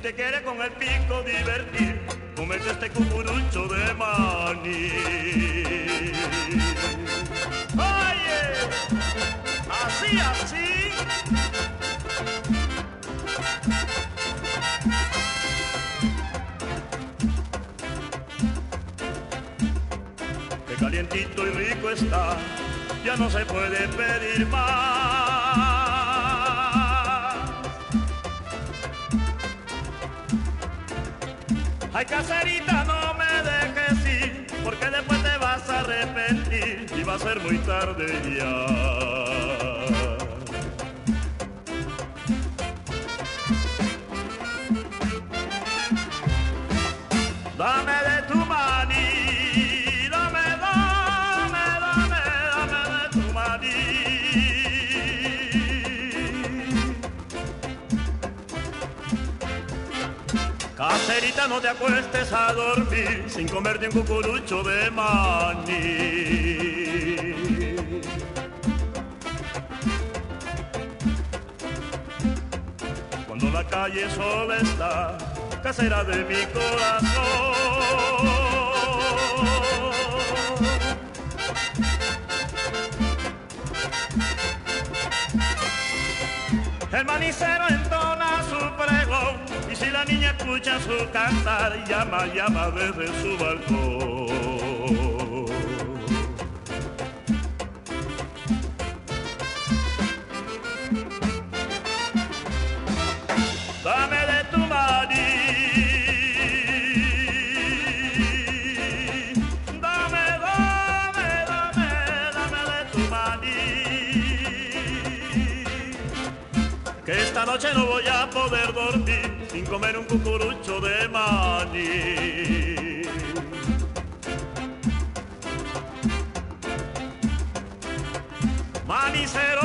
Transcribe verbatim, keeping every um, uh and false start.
te quieres con el pico divertir, comete este cucurucho de maní. Oye, así, así. Qué calientito y rico está, ya no se puede pedir más. Ay, caserita, no me dejes ir, porque después te vas a arrepentir y va a ser muy tarde ya. Dame de tu maní, dame, dame, dame, dame de tu maní. Caserita, no te acuestes a dormir sin comerte un cucurucho de maní. Cuando la calle sola está, casera de mi corazón, el manicero entona su pregón, y si la niña escucha su cantar, llama, llama desde su balcón. Dame de tu maní, dame, dame, dame, dame de tu maní, que esta noche no voy a poder dormir sin comer un cucurucho de maní. Manicero